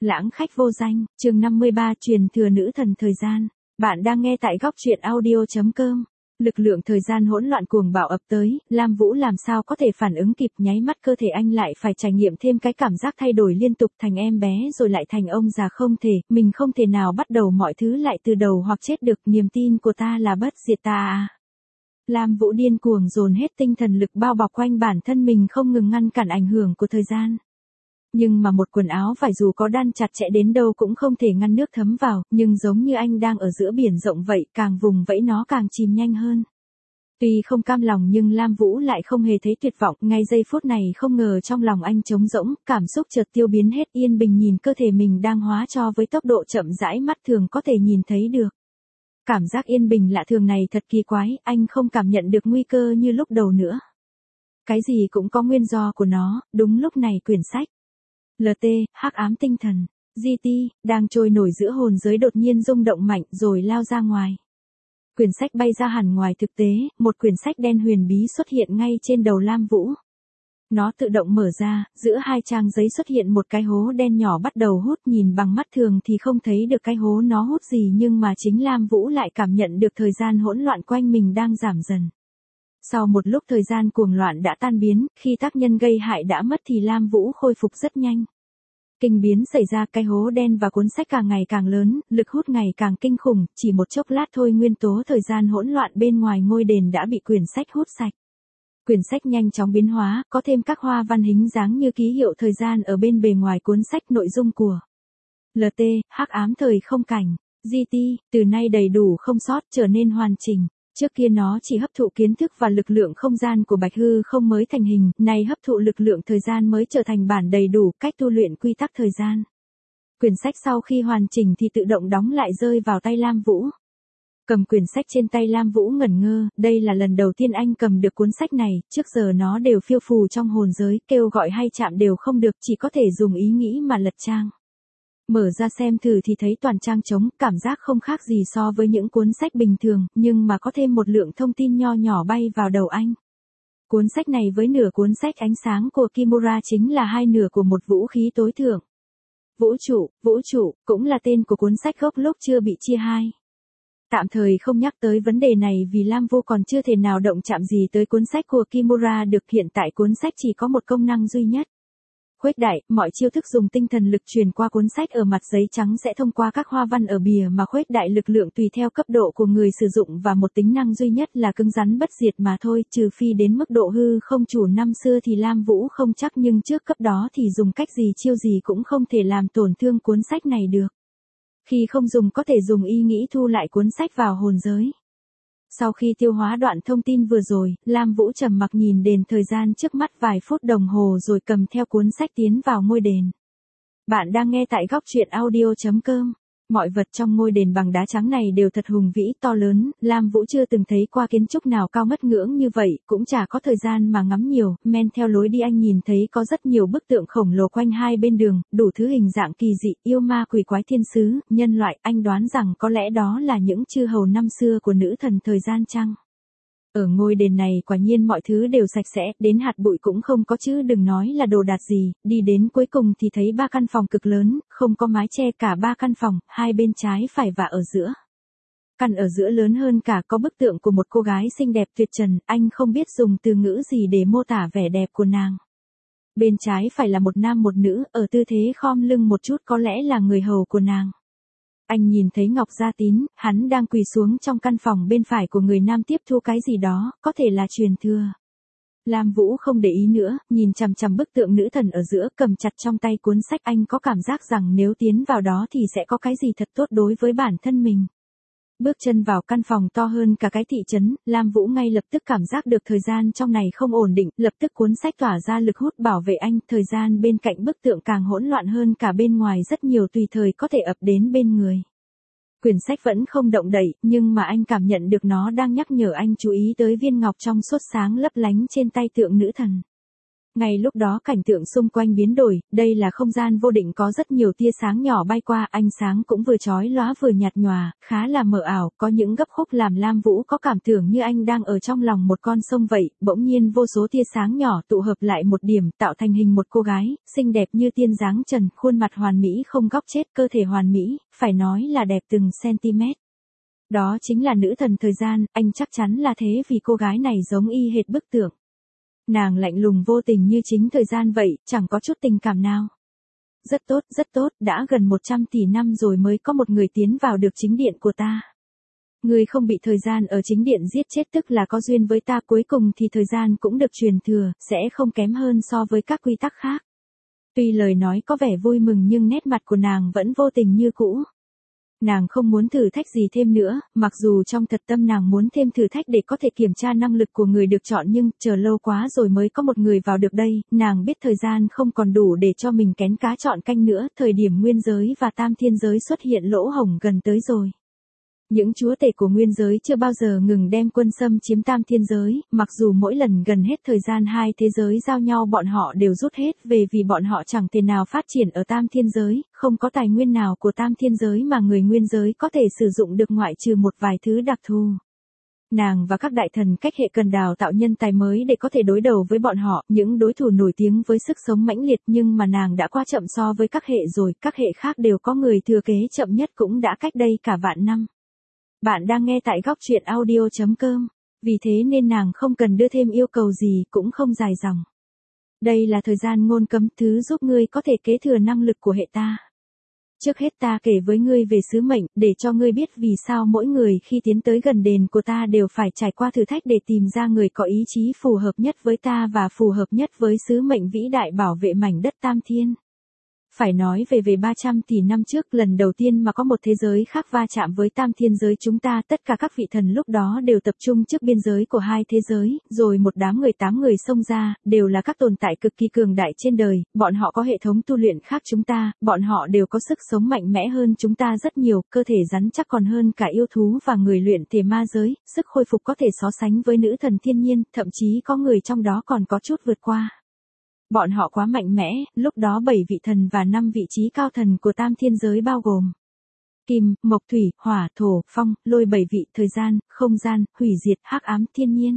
Lãng khách vô danh, chương 53 truyền thừa nữ thần thời gian. Bạn đang nghe tại góc truyện audio.com. Lực lượng thời gian hỗn loạn cuồng bạo ập tới, Lam Vũ làm sao có thể phản ứng kịp, nháy mắt cơ thể anh lại phải trải nghiệm thêm cái cảm giác thay đổi liên tục, thành em bé rồi lại thành ông già không thể, mình không thể nào bắt đầu mọi thứ lại từ đầu hoặc chết được, niềm tin của ta là bất diệt ta à. Lam Vũ điên cuồng dồn hết tinh thần lực bao bọc quanh bản thân mình, không ngừng ngăn cản ảnh hưởng của thời gian. Nhưng mà một quần áo vải dù có đan chặt chẽ đến đâu cũng không thể ngăn nước thấm vào, nhưng giống như anh đang ở giữa biển rộng vậy, càng vùng vẫy nó càng chìm nhanh hơn. Tuy không cam lòng nhưng Lam Vũ lại không hề thấy tuyệt vọng, ngay giây phút này không ngờ trong lòng anh trống rỗng, cảm xúc chợt tiêu biến hết, yên bình nhìn cơ thể mình đang hóa cho với tốc độ chậm rãi mắt thường có thể nhìn thấy được. Cảm giác yên bình lạ thường này thật kỳ quái, anh không cảm nhận được nguy cơ như lúc đầu nữa. Cái gì cũng có nguyên do của nó, đúng lúc này quyển sách LT, hắc ám tinh thần, GT, đang trôi nổi giữa hồn giới đột nhiên rung động mạnh rồi lao ra ngoài. Quyển sách bay ra hẳn ngoài thực tế, một quyển sách đen huyền bí xuất hiện ngay trên đầu Lam Vũ. Nó tự động mở ra, giữa hai trang giấy xuất hiện một cái hố đen nhỏ bắt đầu hút, nhìn bằng mắt thường thì không thấy được cái hố nó hút gì, nhưng mà chính Lam Vũ lại cảm nhận được thời gian hỗn loạn quanh mình đang giảm dần. Sau một lúc thời gian cuồng loạn đã tan biến, khi tác nhân gây hại đã mất thì Lam Vũ khôi phục rất nhanh. Kinh biến xảy ra, cái hố đen và cuốn sách càng ngày càng lớn, lực hút ngày càng kinh khủng, chỉ một chốc lát thôi nguyên tố thời gian hỗn loạn bên ngoài ngôi đền đã bị quyển sách hút sạch. Quyển sách nhanh chóng biến hóa, có thêm các hoa văn hình dáng như ký hiệu thời gian ở bên bề ngoài cuốn sách, nội dung của LT, hắc ám thời không cảnh, GT, từ nay đầy đủ không sót, trở nên hoàn chỉnh. Trước kia nó chỉ hấp thụ kiến thức và lực lượng không gian của Bạch Hư không mới thành hình, nay hấp thụ lực lượng thời gian mới trở thành bản đầy đủ, cách tu luyện quy tắc thời gian. Quyển sách sau khi hoàn chỉnh thì tự động đóng lại rơi vào tay Lam Vũ. Cầm quyển sách trên tay Lam Vũ ngẩn ngơ, đây là lần đầu tiên anh cầm được cuốn sách này, trước giờ nó đều phiêu phù trong hồn giới, kêu gọi hay chạm đều không được, chỉ có thể dùng ý nghĩ mà lật trang. Mở ra xem thử thì thấy toàn trang trống, cảm giác không khác gì so với những cuốn sách bình thường, nhưng mà có thêm một lượng thông tin nho nhỏ bay vào đầu anh. Cuốn sách này với nửa cuốn sách ánh sáng của Kimura chính là hai nửa của một vũ khí tối thượng. Vũ trụ, cũng là tên của cuốn sách gốc lúc chưa bị chia hai. Tạm thời không nhắc tới vấn đề này vì Lam Vũ còn chưa thể nào động chạm gì tới cuốn sách của Kimura được, hiện tại cuốn sách chỉ có một công năng duy nhất. Khuếch đại, mọi chiêu thức dùng tinh thần lực truyền qua cuốn sách ở mặt giấy trắng sẽ thông qua các hoa văn ở bìa mà khuếch đại lực lượng tùy theo cấp độ của người sử dụng, và một tính năng duy nhất là cứng rắn bất diệt mà thôi, trừ phi đến mức độ hư không chủ năm xưa thì Lam Vũ không chắc, nhưng trước cấp đó thì dùng cách gì chiêu gì cũng không thể làm tổn thương cuốn sách này được. Khi không dùng có thể dùng ý nghĩ thu lại cuốn sách vào hồn giới. Sau khi tiêu hóa đoạn thông tin vừa rồi, Lam Vũ trầm mặc nhìn đền thời gian trước mắt vài phút đồng hồ rồi cầm theo cuốn sách tiến vào ngôi đền. Bạn đang nghe tại góc truyện audio.com. Mọi vật trong ngôi đền bằng đá trắng này đều thật hùng vĩ to lớn, Lam Vũ chưa từng thấy qua kiến trúc nào cao ngất ngưỡng như vậy, cũng chả có thời gian mà ngắm nhiều, men theo lối đi anh nhìn thấy có rất nhiều bức tượng khổng lồ quanh hai bên đường, đủ thứ hình dạng kỳ dị, yêu ma quỷ quái thiên sứ, nhân loại, anh đoán rằng có lẽ đó là những chư hầu năm xưa của nữ thần thời gian chăng? Ở ngôi đền này quả nhiên mọi thứ đều sạch sẽ, đến hạt bụi cũng không có chứ đừng nói là đồ đạc gì, đi đến cuối cùng thì thấy 3 căn phòng cực lớn, không có mái che cả 3 căn phòng, hai bên trái phải và ở giữa. Căn ở giữa lớn hơn cả có bức tượng của một cô gái xinh đẹp tuyệt trần, anh không biết dùng từ ngữ gì để mô tả vẻ đẹp của nàng. Bên trái phải là một nam một nữ, ở tư thế khom lưng một chút có lẽ là người hầu của nàng. Anh nhìn thấy Ngọc Gia Tín, hắn đang quỳ xuống trong căn phòng bên phải của người nam tiếp thu cái gì đó, có thể là truyền thừa. Lam Vũ không để ý nữa, nhìn chằm chằm bức tượng nữ thần ở giữa, cầm chặt trong tay cuốn sách, anh có cảm giác rằng nếu tiến vào đó thì sẽ có cái gì thật tốt đối với bản thân mình. Bước chân vào căn phòng to hơn cả cái thị trấn, Lam Vũ ngay lập tức cảm giác được thời gian trong này không ổn định, lập tức cuốn sách tỏa ra lực hút bảo vệ anh, thời gian bên cạnh bức tượng càng hỗn loạn hơn cả bên ngoài rất nhiều, tùy thời có thể ập đến bên người. Quyển sách vẫn không động đậy, nhưng mà anh cảm nhận được nó đang nhắc nhở anh chú ý tới viên ngọc trong suốt sáng lấp lánh trên tay tượng nữ thần. Ngay lúc đó cảnh tượng xung quanh biến đổi, đây là không gian vô định có rất nhiều tia sáng nhỏ bay qua, ánh sáng cũng vừa chói lóa vừa nhạt nhòa, khá là mờ ảo, có những gấp khúc làm Lam Vũ có cảm tưởng như anh đang ở trong lòng một con sông vậy, bỗng nhiên vô số tia sáng nhỏ tụ hợp lại một điểm, tạo thành hình một cô gái, xinh đẹp như tiên dáng trần, khuôn mặt hoàn mỹ không góc chết, cơ thể hoàn mỹ, phải nói là đẹp từng cm. Đó chính là nữ thần thời gian, anh chắc chắn là thế vì cô gái này giống y hệt bức tượng. Nàng lạnh lùng vô tình như chính thời gian vậy, chẳng có chút tình cảm nào. Rất tốt, đã gần 100 tỷ năm rồi mới có một người tiến vào được chính điện của ta. Người không bị thời gian ở chính điện giết chết tức là có duyên với ta, cuối cùng thì thời gian cũng được truyền thừa, sẽ không kém hơn so với các quy tắc khác. Tuy lời nói có vẻ vui mừng nhưng nét mặt của nàng vẫn vô tình như cũ. Nàng không muốn thử thách gì thêm nữa, mặc dù trong thật tâm nàng muốn thêm thử thách để có thể kiểm tra năng lực của người được chọn nhưng chờ lâu quá rồi mới có một người vào được đây, nàng biết thời gian không còn đủ để cho mình kén cá chọn canh nữa, thời điểm nguyên giới và tam thiên giới xuất hiện lỗ hổng gần tới rồi. Những chúa tể của nguyên giới chưa bao giờ ngừng đem quân xâm chiếm tam thiên giới, mặc dù mỗi lần gần hết thời gian hai thế giới giao nhau bọn họ đều rút hết về vì bọn họ chẳng thể nào phát triển ở tam thiên giới, không có tài nguyên nào của tam thiên giới mà người nguyên giới có thể sử dụng được ngoại trừ một vài thứ đặc thù. Nàng và các đại thần cách hệ cần đào tạo nhân tài mới để có thể đối đầu với bọn họ, những đối thủ nổi tiếng với sức sống mãnh liệt nhưng mà nàng đã qua chậm so với các hệ rồi, các hệ khác đều có người thừa kế chậm nhất cũng đã cách đây cả vạn năm. Bạn đang nghe tại góc truyện audio.com, vì thế nên nàng không cần đưa thêm yêu cầu gì cũng không dài dòng. Đây là thời gian ngôn cấm thứ giúp ngươi có thể kế thừa năng lực của hệ ta. Trước hết ta kể với ngươi về sứ mệnh, để cho ngươi biết vì sao mỗi người khi tiến tới gần đền của ta đều phải trải qua thử thách để tìm ra người có ý chí phù hợp nhất với ta và phù hợp nhất với sứ mệnh vĩ đại bảo vệ mảnh đất Tam Thiên. Phải nói về 300 tỷ năm trước lần đầu tiên mà có một thế giới khác va chạm với tam thiên giới chúng ta, tất cả các vị thần lúc đó đều tập trung trước biên giới của hai thế giới, rồi một đám người 8 người xông ra, đều là các tồn tại cực kỳ cường đại trên đời, bọn họ có hệ thống tu luyện khác chúng ta, bọn họ đều có sức sống mạnh mẽ hơn chúng ta rất nhiều, cơ thể rắn chắc còn hơn cả yêu thú và người luyện thể ma giới, sức khôi phục có thể so sánh với nữ thần thiên nhiên, thậm chí có người trong đó còn có chút vượt qua. Bọn họ quá mạnh mẽ, lúc đó 7 vị thần và 5 vị trí cao thần của tam thiên giới bao gồm Kim, Mộc, Thủy, Hỏa, Thổ, Phong, Lôi 7 vị thời gian, không gian, hủy diệt, hắc ám, thiên nhiên.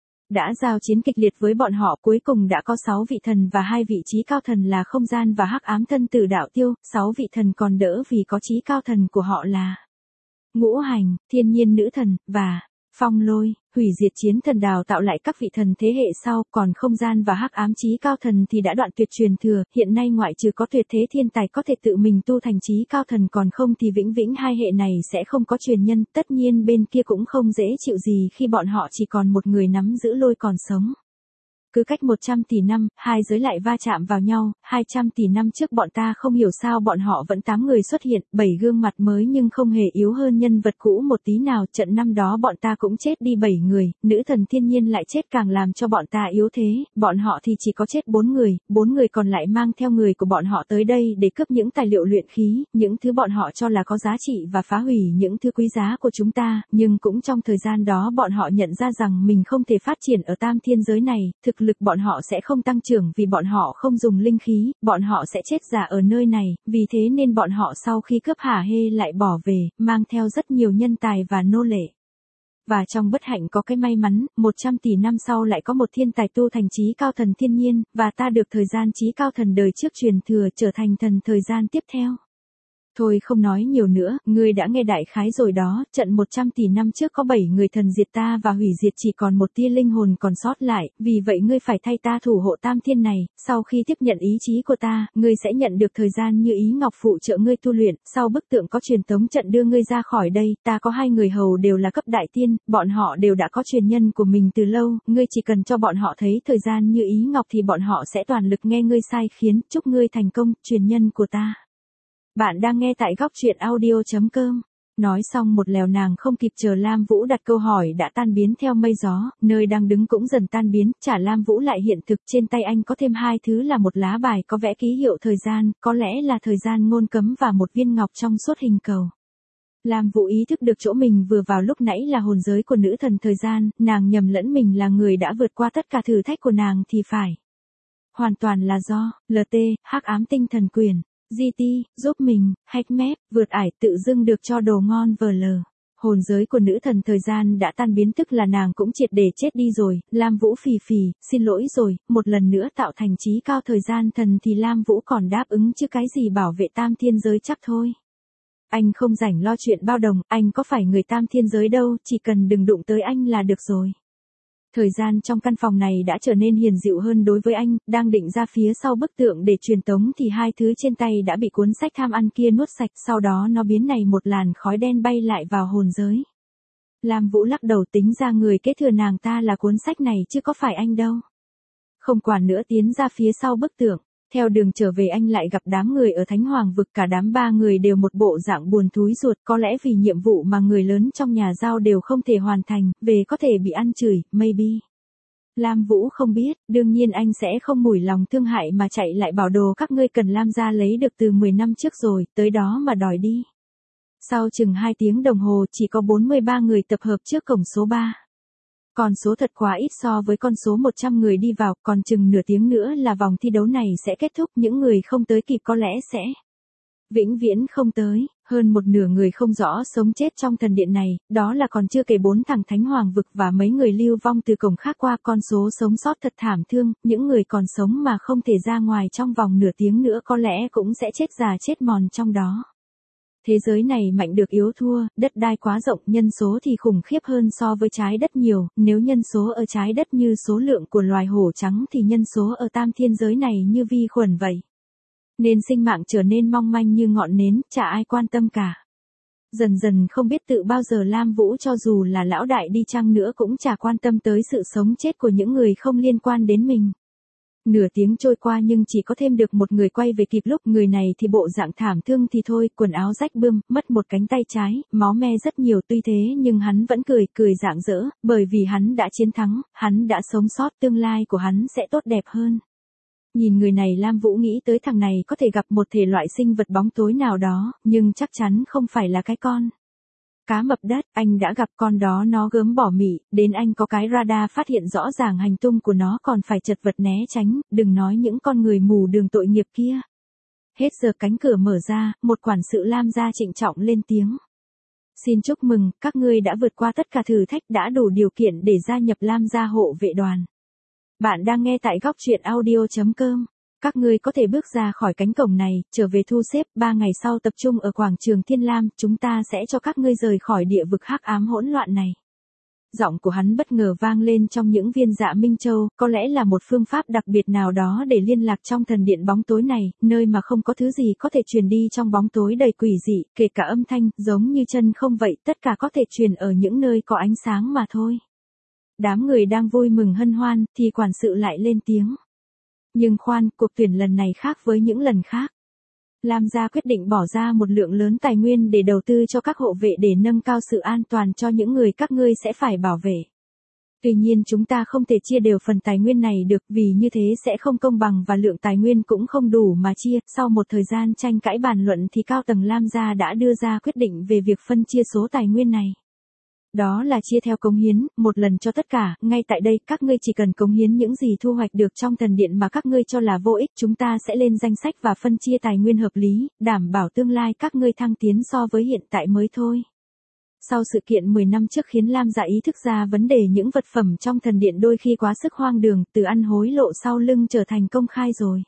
Đã giao chiến kịch liệt với bọn họ, cuối cùng đã có 6 vị thần và 2 vị trí cao thần là không gian và hắc ám thân tử đạo tiêu, 6 vị thần còn đỡ vì có trí cao thần của họ là Ngũ Hành, Thiên Nhiên Nữ Thần, và Phong Lôi. Hủy diệt chiến thần đào tạo lại các vị thần thế hệ sau, còn không gian và hắc ám chí cao thần thì đã đoạn tuyệt truyền thừa, hiện nay ngoại trừ có tuyệt thế thiên tài có thể tự mình tu thành chí cao thần còn không thì vĩnh viễn hai hệ này sẽ không có truyền nhân, tất nhiên bên kia cũng không dễ chịu gì khi bọn họ chỉ còn một người nắm giữ lôi còn sống. Cứ cách 100 tỷ năm, hai giới lại va chạm vào nhau, 200 tỷ năm trước bọn ta không hiểu sao bọn họ vẫn 8 người xuất hiện, 7 gương mặt mới nhưng không hề yếu hơn nhân vật cũ một tí nào, trận năm đó bọn ta cũng chết đi 7 người, nữ thần thiên nhiên lại chết càng làm cho bọn ta yếu thế, bọn họ thì chỉ có chết 4 người còn lại mang theo người của bọn họ tới đây để cướp những tài liệu luyện khí, những thứ bọn họ cho là có giá trị và phá hủy những thứ quý giá của chúng ta, nhưng cũng trong thời gian đó bọn họ nhận ra rằng mình không thể phát triển ở tam thiên giới này, thực lực bọn họ sẽ không tăng trưởng vì bọn họ không dùng linh khí, bọn họ sẽ chết già ở nơi này, vì thế nên bọn họ sau khi cướp hả hê lại bỏ về, mang theo rất nhiều nhân tài và nô lệ. Và trong bất hạnh có cái may mắn, 100 tỷ năm sau lại có một thiên tài tu thành chí cao thần thiên nhiên, và ta được thời gian chí cao thần đời trước truyền thừa trở thành thần thời gian tiếp theo. Thôi không nói nhiều nữa, ngươi đã nghe đại khái rồi đó, trận 100 tỷ năm trước có 7 người thần diệt ta và hủy diệt chỉ còn một tia linh hồn còn sót lại, vì vậy ngươi phải thay ta thủ hộ tam thiên này, sau khi tiếp nhận ý chí của ta, ngươi sẽ nhận được thời gian như ý ngọc phụ trợ ngươi tu luyện, sau bức tượng có truyền tống trận đưa ngươi ra khỏi đây, ta có 2 người hầu đều là cấp đại tiên, bọn họ đều đã có truyền nhân của mình từ lâu, ngươi chỉ cần cho bọn họ thấy thời gian như ý ngọc thì bọn họ sẽ toàn lực nghe ngươi sai khiến, chúc ngươi thành công, truyền nhân của ta. Bạn đang nghe tại góc truyện audio.com. Nói xong một lèo nàng không kịp chờ Lam Vũ đặt câu hỏi đã tan biến theo mây gió, nơi đang đứng cũng dần tan biến, trả Lam Vũ lại hiện thực, trên tay anh có thêm 2 thứ là một lá bài có vẽ ký hiệu thời gian, có lẽ là thời gian ngôn cấm và một viên ngọc trong suốt hình cầu. Lam Vũ ý thức được chỗ mình vừa vào lúc nãy là hồn giới của nữ thần thời gian, nàng nhầm lẫn mình là người đã vượt qua tất cả thử thách của nàng thì phải. hoàn toàn là do LT, hắc ám tinh thần quyền, GT, giúp mình, hack map, vượt ải tự dưng được cho đồ ngon vờ lờ. Hồn giới của nữ thần thời gian đã tan biến, tức là nàng cũng triệt để chết đi rồi. Lam Vũ phì phì, xin lỗi rồi, một lần nữa tạo thành trí cao thời gian thần thì Lam Vũ còn đáp ứng chứ cái gì bảo vệ tam thiên giới chắc thôi. Anh không rảnh lo chuyện bao đồng, anh có phải người tam thiên giới đâu, chỉ cần đừng đụng tới anh là được rồi. Thời gian trong căn phòng này đã trở nên hiền dịu hơn đối với anh, đang định ra phía sau bức tượng để truyền tống thì hai thứ trên tay đã bị cuốn sách tham ăn kia nuốt sạch, sau đó nó biến này một làn khói đen bay lại vào hồn giới. Lam Vũ lắc đầu, tính ra người kế thừa nàng ta là cuốn sách này chứ có phải anh đâu. Không quản nữa, tiến ra phía sau bức tượng. Theo đường trở về anh lại gặp đám người ở Thánh Hoàng vực, cả đám ba người đều một bộ dạng buồn thúi ruột, có lẽ vì nhiệm vụ mà người lớn trong nhà giao đều không thể hoàn thành, về có thể bị ăn chửi, maybe. Lam Vũ không biết, đương nhiên anh sẽ không mủi lòng thương hại mà chạy lại bảo đồ các ngươi cần Lam gia lấy được từ 10 năm trước rồi, tới đó mà đòi đi. Sau chừng 2 tiếng đồng hồ chỉ có 43 người tập hợp trước cổng số 3. Con số thật quá ít so với con số 100 người đi vào, còn chừng nửa tiếng nữa là vòng thi đấu này sẽ kết thúc, những người không tới kịp có lẽ sẽ vĩnh viễn không tới. Hơn một nửa người không rõ sống chết trong thần điện này, đó là còn chưa kể 4 thằng Thánh Hoàng vực và mấy người lưu vong từ cổng khác qua. Con số sống sót thật thảm thương, những người còn sống mà không thể ra ngoài trong vòng nửa tiếng nữa có lẽ cũng sẽ chết già chết mòn trong đó. Thế giới này mạnh được yếu thua, đất đai quá rộng, nhân số thì khủng khiếp hơn so với trái đất nhiều, nếu nhân số ở trái đất như số lượng của loài hổ trắng thì nhân số ở tam thiên giới này như vi khuẩn vậy. Nên sinh mạng trở nên mong manh như ngọn nến, chả ai quan tâm cả. Dần dần không biết tự bao giờ Lam Vũ cho dù là lão đại đi chăng nữa cũng chả quan tâm tới sự sống chết của những người không liên quan đến mình. Nửa tiếng trôi qua nhưng chỉ có thêm được một người quay về kịp lúc, người này thì bộ dạng thảm thương thì thôi, quần áo rách bươm, mất một cánh tay trái, máu me rất nhiều, tuy thế nhưng hắn vẫn cười rạng rỡ, bởi vì hắn đã chiến thắng, hắn đã sống sót, tương lai của hắn sẽ tốt đẹp hơn. Nhìn người này Lam Vũ nghĩ tới thằng này có thể gặp một thể loại sinh vật bóng tối nào đó, nhưng chắc chắn không phải là cái con cá mập đất, anh đã gặp con đó nó gớm bỏ mị, đến anh có cái radar phát hiện rõ ràng hành tung của nó còn phải chật vật né tránh, đừng nói những con người mù đường tội nghiệp kia. Hết giờ cánh cửa mở ra, một quản sự Lam gia trịnh trọng lên tiếng. Xin chúc mừng, các ngươi đã vượt qua tất cả thử thách, đã đủ điều kiện để gia nhập Lam gia hộ vệ đoàn. Bạn đang nghe tại góc truyện audio.com. Các ngươi có thể bước ra khỏi cánh cổng này, trở về thu xếp, 3 ngày sau tập trung ở quảng trường Thiên Lam, chúng ta sẽ cho các ngươi rời khỏi địa vực hắc ám hỗn loạn này. Giọng của hắn bất ngờ vang lên trong những viên dạ Minh Châu, có lẽ là một phương pháp đặc biệt nào đó để liên lạc trong thần điện bóng tối này, nơi mà không có thứ gì có thể truyền đi trong bóng tối đầy quỷ dị, kể cả âm thanh, giống như chân không vậy, tất cả có thể truyền ở những nơi có ánh sáng mà thôi. Đám người đang vui mừng hân hoan, thì quản sự lại lên tiếng. Nhưng khoan, cuộc tuyển lần này khác với những lần khác. Lam gia quyết định bỏ ra một lượng lớn tài nguyên để đầu tư cho các hộ vệ để nâng cao sự an toàn cho những người các ngươi sẽ phải bảo vệ. Tuy nhiên chúng ta không thể chia đều phần tài nguyên này được, vì như thế sẽ không công bằng và lượng tài nguyên cũng không đủ mà chia. Sau một thời gian tranh cãi bàn luận thì cao tầng Lam gia đã đưa ra quyết định về việc phân chia số tài nguyên này. Đó là chia theo cống hiến, một lần cho tất cả, ngay tại đây các ngươi chỉ cần cống hiến những gì thu hoạch được trong thần điện mà các ngươi cho là vô ích, chúng ta sẽ lên danh sách và phân chia tài nguyên hợp lý, đảm bảo tương lai các ngươi thăng tiến so với hiện tại mới thôi. Sau sự kiện 10 năm trước khiến Lam gia ý thức ra vấn đề những vật phẩm trong thần điện đôi khi quá sức hoang đường, từ ăn hối lộ sau lưng trở thành công khai rồi.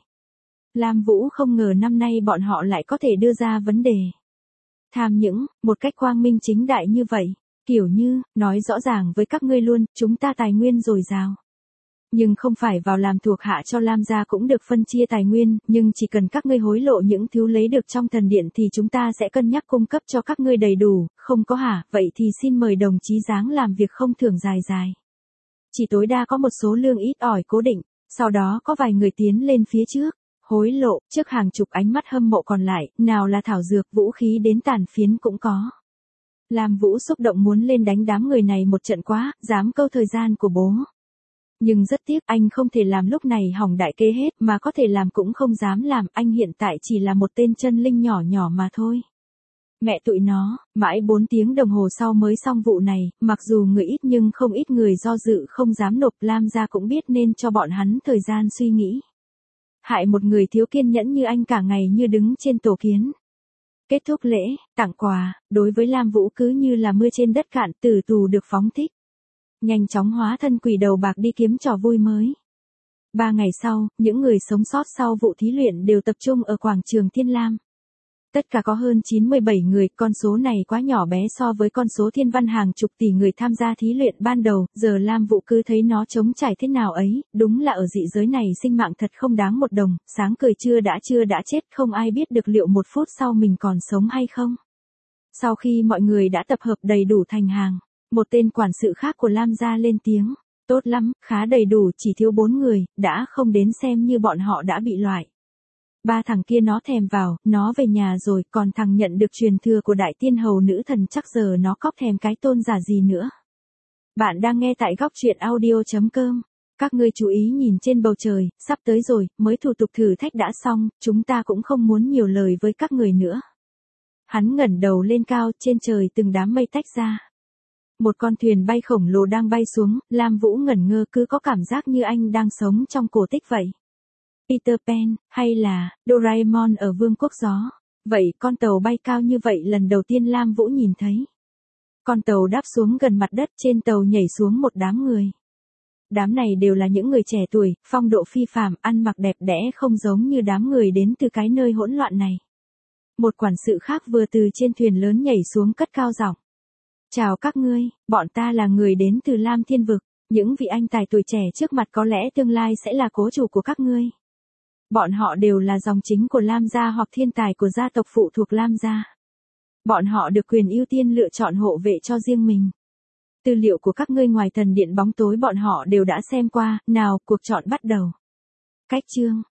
Lam Vũ không ngờ năm nay bọn họ lại có thể đưa ra vấn đề tham nhũng, một cách quang minh chính đại như vậy. Kiểu như, nói rõ ràng với các ngươi luôn, chúng ta tài nguyên dồi dào. Nhưng không phải vào làm thuộc hạ cho Lam gia cũng được phân chia tài nguyên, nhưng chỉ cần các ngươi hối lộ những thứ lấy được trong thần điện thì chúng ta sẽ cân nhắc cung cấp cho các ngươi đầy đủ, không có hả, vậy thì xin mời đồng chí giáng làm việc không thưởng dài. Chỉ tối đa có một số lương ít ỏi cố định, sau đó có vài người tiến lên phía trước, hối lộ, trước hàng chục ánh mắt hâm mộ còn lại, nào là thảo dược, vũ khí đến tàn phiến cũng có. Lam Vũ xúc động muốn lên đánh đám người này một trận quá, dám câu thời gian của bố. Nhưng rất tiếc anh không thể làm lúc này hỏng đại kế hết, mà có thể làm cũng không dám làm, anh hiện tại chỉ là một tên chân linh nhỏ nhỏ mà thôi. Mẹ tụi nó, mãi 4 tiếng đồng hồ sau mới xong vụ này, mặc dù người ít nhưng không ít người do dự không dám nộp, Lam gia cũng biết nên cho bọn hắn thời gian suy nghĩ. hại một người thiếu kiên nhẫn như anh cả ngày như đứng trên tổ kiến. Kết thúc lễ, tặng quà, đối với Lam Vũ cứ như là mưa trên đất cạn, tử tù được phóng thích. Nhanh chóng hóa thân quỷ đầu bạc đi kiếm trò vui mới. 3 ngày sau, những người sống sót sau vụ thí luyện đều tập trung ở quảng trường Thiên Lam. Tất cả có hơn 97 người, con số này quá nhỏ bé so với con số thiên văn hàng chục tỷ người tham gia thí luyện ban đầu, giờ Lam Vũ cứ thấy nó trống trải thế nào ấy, đúng là ở dị giới này sinh mạng thật không đáng một đồng, sáng cười chưa đã chết, không ai biết được liệu 1 phút sau mình còn sống hay không. Sau khi mọi người đã tập hợp đầy đủ thành hàng, một tên quản sự khác của Lam gia lên tiếng, tốt lắm, khá đầy đủ, chỉ thiếu 4 người, đã không đến xem như bọn họ đã bị loại. 3 thằng kia nó thèm vào, nó về nhà rồi, còn thằng nhận được truyền thừa của đại tiên hầu nữ thần chắc giờ nó cóc thèm cái tôn giả gì nữa. Bạn đang nghe tại góc truyện audio.com. Các ngươi chú ý nhìn trên bầu trời, sắp tới rồi, mới thủ tục thử thách đã xong, chúng ta cũng không muốn nhiều lời với các người nữa. Hắn ngẩng đầu lên cao, trên trời từng đám mây tách ra. Một con thuyền bay khổng lồ đang bay xuống, Lam Vũ ngẩn ngơ cứ có cảm giác như anh đang sống trong cổ tích vậy. Peter Pan, hay là Doraemon ở Vương quốc Gió. Vậy con tàu bay cao như vậy lần đầu tiên Lam Vũ nhìn thấy. Con tàu đáp xuống gần mặt đất, trên tàu nhảy xuống một đám người. Đám này đều là những người trẻ tuổi, phong độ phi phàm, ăn mặc đẹp đẽ không giống như đám người đến từ cái nơi hỗn loạn này. Một quản sự khác vừa từ trên thuyền lớn nhảy xuống cất cao giọng. Chào các ngươi, bọn ta là người đến từ Lam Thiên Vực, những vị anh tài tuổi trẻ trước mặt có lẽ tương lai sẽ là cố chủ của các ngươi. Bọn họ đều là dòng chính của Lam gia hoặc thiên tài của gia tộc phụ thuộc Lam gia. Bọn họ được quyền ưu tiên lựa chọn hộ vệ cho riêng mình. Tư liệu của các ngươi ngoài thần điện bóng tối bọn họ đều đã xem qua, nào, cuộc chọn bắt đầu. Cách chương,